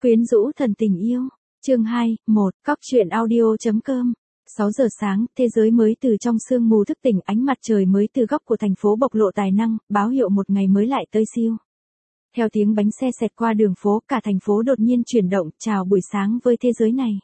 Quyến rũ thần tình yêu. Chương 2, 1, Cóc truyện audio.com. 6 giờ sáng, thế giới mới từ trong sương mù thức tỉnh, ánh mặt trời mới từ góc của thành phố bộc lộ tài năng, báo hiệu một ngày mới lại tới siêu. Theo tiếng bánh xe xẹt qua đường phố, cả thành phố đột nhiên chuyển động, chào buổi sáng với thế giới này.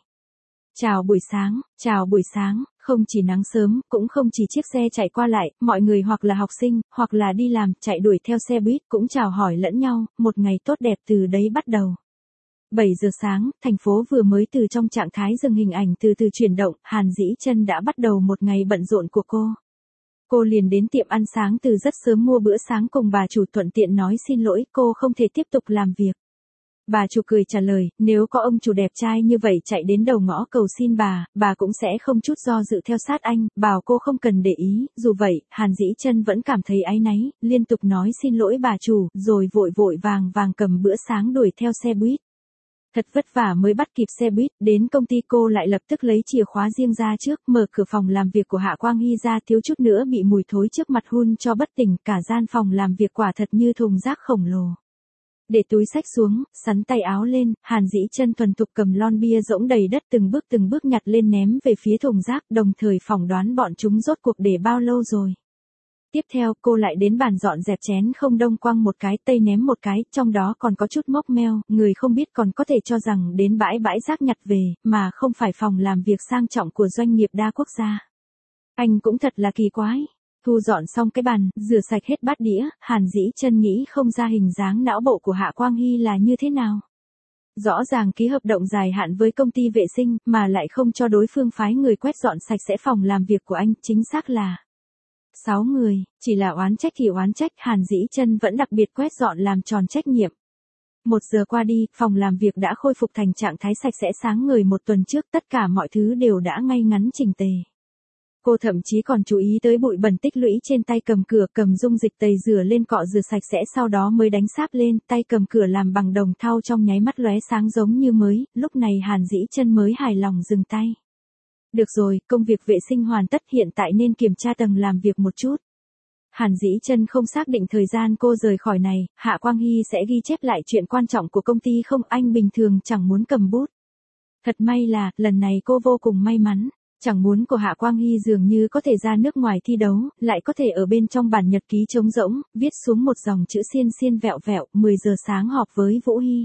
Chào buổi sáng, không chỉ nắng sớm, cũng không chỉ chiếc xe chạy qua lại, mọi người hoặc là học sinh, hoặc là đi làm, chạy đuổi theo xe buýt cũng chào hỏi lẫn nhau, một ngày tốt đẹp từ đấy bắt đầu. 7 giờ sáng, thành phố vừa mới từ trong trạng thái dừng hình ảnh từ từ chuyển động, Hàn Dĩ Chân đã bắt đầu một ngày bận rộn của cô. Cô liền đến tiệm ăn sáng từ rất sớm mua bữa sáng cùng bà chủ, thuận tiện nói xin lỗi, cô không thể tiếp tục làm việc. Bà chủ cười trả lời, nếu có ông chủ đẹp trai như vậy chạy đến đầu ngõ cầu xin bà cũng sẽ không chút do dự theo sát anh, bảo cô không cần để ý. Dù vậy, Hàn Dĩ Chân vẫn cảm thấy áy náy, liên tục nói xin lỗi bà chủ, rồi vội vàng cầm bữa sáng đuổi theo xe buýt. Thật vất vả mới bắt kịp xe buýt, đến công ty cô lại lập tức lấy chìa khóa riêng ra trước, mở cửa phòng làm việc của Hạ Quang Hy ra, thiếu chút nữa bị mùi thối trước mặt hun cho bất tỉnh, cả gian phòng làm việc quả thật như thùng rác khổng lồ. Để túi xách xuống, sắn tay áo lên, Hàn Dĩ Chân thuần thục cầm lon bia rỗng đầy đất từng bước nhặt lên ném về phía thùng rác, đồng thời phỏng đoán bọn chúng rốt cuộc để bao lâu rồi. Tiếp theo, cô lại đến bàn dọn dẹp chén không đông quăng một cái, tây ném một cái, trong đó còn có chút mốc meo, người không biết còn có thể cho rằng đến bãi rác nhặt về, mà không phải phòng làm việc sang trọng của doanh nghiệp đa quốc gia. Anh cũng thật là kỳ quái. Thu dọn xong cái bàn, rửa sạch hết bát đĩa, Hàn Dĩ Chân nghĩ không ra hình dáng não bộ của Hạ Quang Hy là như thế nào. Rõ ràng ký hợp đồng dài hạn với công ty vệ sinh, mà lại không cho đối phương phái người quét dọn sạch sẽ phòng làm việc của anh, chính xác là 6 người, chỉ là oán trách thì oán trách, Hàn Dĩ Chân vẫn đặc biệt quét dọn làm tròn trách nhiệm. 1 giờ qua đi, phòng làm việc đã khôi phục thành trạng thái sạch sẽ sáng ngời một tuần trước, tất cả mọi thứ đều đã ngay ngắn chỉnh tề. Cô thậm chí còn chú ý tới bụi bẩn tích lũy trên tay cầm cửa, cầm dung dịch tẩy rửa lên cọ rửa sạch sẽ, sau đó mới đánh sáp lên, tay cầm cửa làm bằng đồng thau trong nháy mắt lóe sáng giống như mới, lúc này Hàn Dĩ Chân mới hài lòng dừng tay. Được rồi, công việc vệ sinh hoàn tất, hiện tại nên kiểm tra tầng làm việc một chút. Hàn Dĩ Chân không xác định thời gian cô rời khỏi này, Hạ Quang Hy sẽ ghi chép lại chuyện quan trọng của công ty không, anh bình thường chẳng muốn cầm bút. Thật may là, lần này cô vô cùng may mắn. Chẳng muốn của Hạ Quang Hy dường như có thể ra nước ngoài thi đấu, lại có thể ở bên trong bản nhật ký trống rỗng, viết xuống một dòng chữ xiên vẹo, 10 giờ sáng họp với Vũ Hy.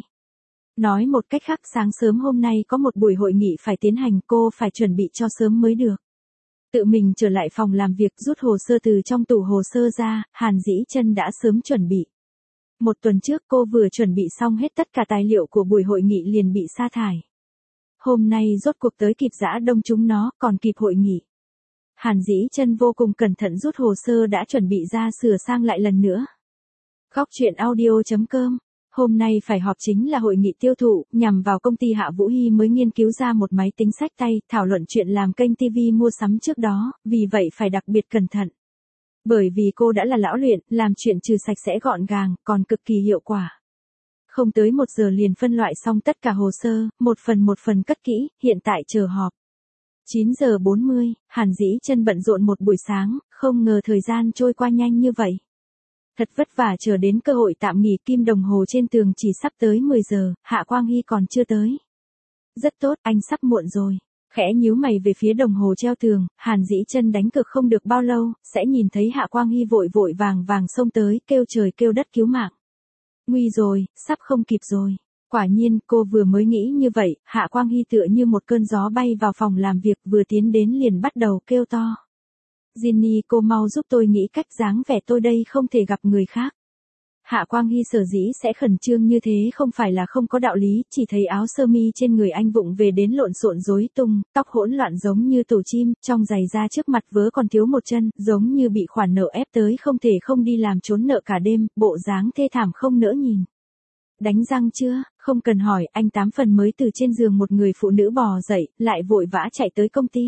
Nói một cách khác, sáng sớm hôm nay có một buổi hội nghị phải tiến hành, cô phải chuẩn bị cho sớm mới được. Tự mình trở lại phòng làm việc, rút hồ sơ từ trong tủ hồ sơ ra, Hàn Dĩ Chân đã sớm chuẩn bị. 1 tuần trước cô vừa chuẩn bị xong hết tất cả tài liệu của buổi hội nghị liền bị sa thải. Hôm nay rốt cuộc tới kịp giã đông chúng nó, còn kịp hội nghị. Hàn Dĩ Chân vô cùng cẩn thận rút hồ sơ đã chuẩn bị ra, sửa sang lại lần nữa. Cóc truyện audio.com. Hôm nay phải họp chính là hội nghị tiêu thụ, nhằm vào công ty Hạ Vũ Hy mới nghiên cứu ra một máy tính xách tay, thảo luận chuyện làm kênh TV mua sắm trước đó, vì vậy phải đặc biệt cẩn thận. Bởi vì cô đã là lão luyện, làm chuyện trừ sạch sẽ gọn gàng, còn cực kỳ hiệu quả. Không tới 1 giờ liền phân loại xong tất cả hồ sơ, một phần cất kỹ, hiện tại chờ họp. 9 giờ 40, Hàn Dĩ Chân bận rộn một buổi sáng, không ngờ thời gian trôi qua nhanh như vậy. Thật vất vả chờ đến cơ hội tạm nghỉ, kim đồng hồ trên tường chỉ sắp tới 10 giờ, Hạ Quang Hy còn chưa tới. Rất tốt, anh sắp muộn rồi. Khẽ nhíu mày về phía đồng hồ treo tường, Hàn Dĩ Chân đánh cược không được bao lâu, sẽ nhìn thấy Hạ Quang Hy vội vàng xông tới, kêu trời kêu đất cứu mạng. Nguy rồi, sắp không kịp rồi. Quả nhiên, cô vừa mới nghĩ như vậy, Hạ Quang Hy tựa như một cơn gió bay vào phòng làm việc, vừa tiến đến liền bắt đầu kêu to. Ginny, cô mau giúp tôi nghĩ cách, dáng vẻ tôi đây không thể gặp người khác. Hạ Quang Hy sở dĩ sẽ khẩn trương như thế không phải là không có đạo lý, chỉ thấy áo sơ mi trên người anh vụng về đến lộn xộn rối tung, tóc hỗn loạn giống như tổ chim, trong giày da trước mặt vớ còn thiếu một chân, giống như bị khoản nợ ép tới không thể không đi làm trốn nợ cả đêm, bộ dáng thê thảm không nỡ nhìn. Đánh răng chưa? Không cần hỏi, anh 8 phần mới từ trên giường một người phụ nữ bò dậy, lại vội vã chạy tới công ty.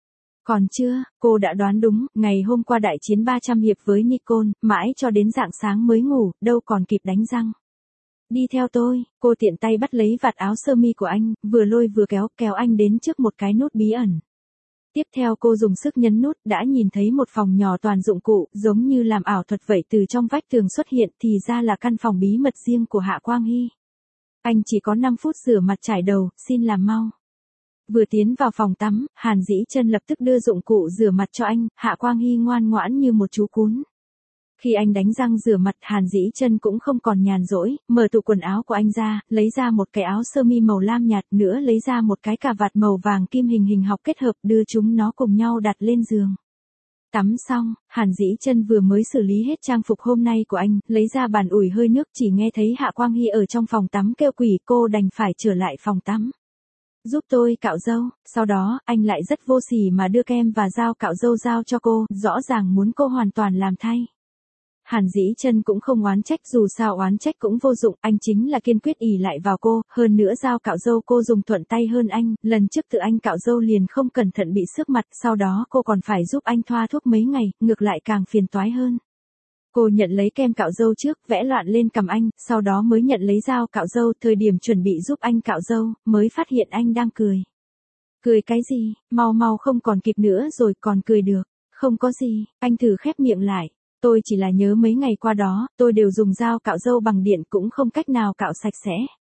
Còn chưa, cô đã đoán đúng, ngày hôm qua đại chiến 300 hiệp với Nicole, mãi cho đến rạng sáng mới ngủ, đâu còn kịp đánh răng. Đi theo tôi, cô tiện tay bắt lấy vạt áo sơ mi của anh, vừa lôi vừa kéo anh đến trước một cái nút bí ẩn. Tiếp theo cô dùng sức nhấn nút, đã nhìn thấy một phòng nhỏ toàn dụng cụ, giống như làm ảo thuật vậy, từ trong vách tường xuất hiện, thì ra là căn phòng bí mật riêng của Hạ Quang Hy. Anh chỉ có 5 phút rửa mặt trải đầu, xin làm mau. Vừa tiến vào phòng tắm, Hàn Dĩ Chân lập tức đưa dụng cụ rửa mặt cho anh, Hạ Quang Hy ngoan ngoãn như một chú cún. Khi anh đánh răng rửa mặt, Hàn Dĩ Chân cũng không còn nhàn rỗi, mở tủ quần áo của anh ra, lấy ra một cái áo sơ mi màu lam nhạt, nữa lấy ra một cái cà vạt màu vàng kim hình học kết hợp, đưa chúng nó cùng nhau đặt lên giường. Tắm xong, Hàn Dĩ Chân vừa mới xử lý hết trang phục hôm nay của anh, lấy ra bàn ủi hơi nước, chỉ nghe thấy Hạ Quang Hy ở trong phòng tắm kêu quỷ, cô đành phải trở lại phòng tắm. Giúp tôi cạo râu, sau đó, anh lại rất vô sỉ mà đưa kem và dao cạo râu giao cho cô, rõ ràng muốn cô hoàn toàn làm thay. Hàn Dĩ Chân cũng không oán trách, dù sao oán trách cũng vô dụng, anh chính là kiên quyết ỷ lại vào cô, hơn nữa dao cạo râu cô dùng thuận tay hơn anh, lần trước tự anh cạo râu liền không cẩn thận bị xước mặt, sau đó cô còn phải giúp anh thoa thuốc mấy ngày, ngược lại càng phiền toái hơn. Cô nhận lấy kem cạo râu trước, vẽ loạn lên cằm anh, sau đó mới nhận lấy dao cạo râu, thời điểm chuẩn bị giúp anh cạo râu, mới phát hiện anh đang cười. Cười cái gì, mau không còn kịp nữa rồi, còn cười được. Không có gì, anh thử khép miệng lại. Tôi chỉ là nhớ mấy ngày qua đó, tôi đều dùng dao cạo râu bằng điện cũng không cách nào cạo sạch sẽ.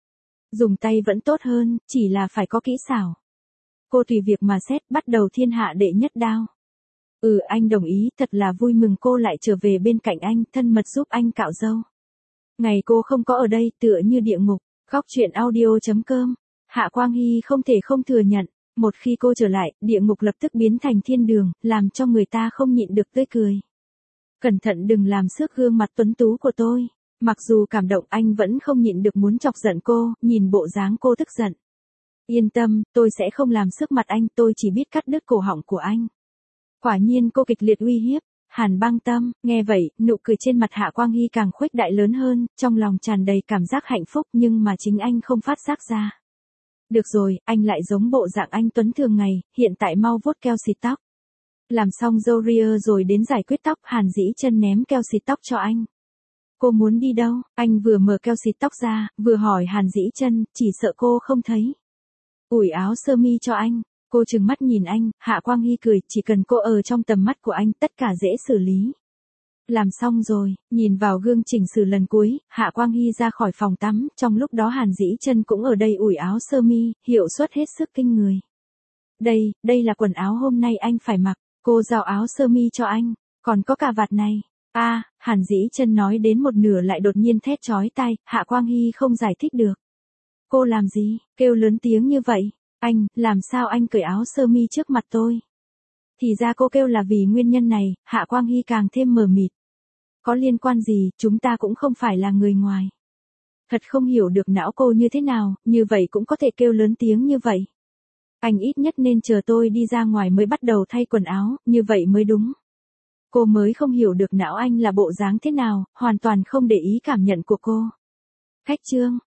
Dùng tay vẫn tốt hơn, chỉ là phải có kỹ xảo. Cô tùy việc mà xét, bắt đầu thiên hạ đệ nhất đao. Anh đồng ý, thật là vui mừng cô lại trở về bên cạnh anh, thân mật giúp anh cạo râu. Ngày cô không có ở đây, tựa như địa ngục. Góc truyện audio.com. Hạ Quang Hy không thể không thừa nhận, một khi cô trở lại, địa ngục lập tức biến thành thiên đường, làm cho người ta không nhịn được tươi cười. Cẩn thận đừng làm xước gương mặt tuấn tú của tôi. Mặc dù cảm động, anh vẫn không nhịn được muốn chọc giận cô, nhìn bộ dáng cô tức giận. Yên tâm, tôi sẽ không làm xước mặt anh, tôi chỉ biết cắt đứt cổ họng của anh. Quả nhiên cô kịch liệt uy hiếp. Hàn Băng Tâm, nghe vậy, nụ cười trên mặt Hạ Quang Hy càng khuếch đại lớn hơn, trong lòng tràn đầy cảm giác hạnh phúc nhưng mà chính anh không phát giác ra. Được rồi, anh lại giống bộ dạng anh tuấn thường ngày, hiện tại mau vuốt keo xịt tóc. Làm xong râu ria rồi đến giải quyết tóc, Hàn Dĩ Chân ném keo xịt tóc cho anh. Cô muốn đi đâu? Anh vừa mở keo xịt tóc ra, vừa hỏi Hàn Dĩ Chân, chỉ sợ cô không thấy. Ủi áo sơ mi cho anh. Cô trừng mắt nhìn anh, Hạ Quang Hy cười, chỉ cần cô ở trong tầm mắt của anh, tất cả dễ xử lý. Làm xong rồi, nhìn vào gương chỉnh sửa lần cuối, Hạ Quang Hy ra khỏi phòng tắm, trong lúc đó Hàn Dĩ Chân cũng ở đây ủi áo sơ mi, hiệu suất hết sức kinh người. Đây là quần áo hôm nay anh phải mặc, cô giao áo sơ mi cho anh, còn có cà vạt này. Hàn Dĩ Chân nói đến một nửa lại đột nhiên thét chói tai, Hạ Quang Hy không giải thích được. Cô làm gì, kêu lớn tiếng như vậy? Anh, làm sao anh cởi áo sơ mi trước mặt tôi? Thì ra cô kêu là vì nguyên nhân này, Hạ Quang Hy càng thêm mờ mịt. Có liên quan gì, chúng ta cũng không phải là người ngoài. Thật không hiểu được não cô như thế nào, như vậy cũng có thể kêu lớn tiếng như vậy. Anh ít nhất nên chờ tôi đi ra ngoài mới bắt đầu thay quần áo, như vậy mới đúng. Cô mới không hiểu được não anh là bộ dáng thế nào, hoàn toàn không để ý cảm nhận của cô. Khách trương,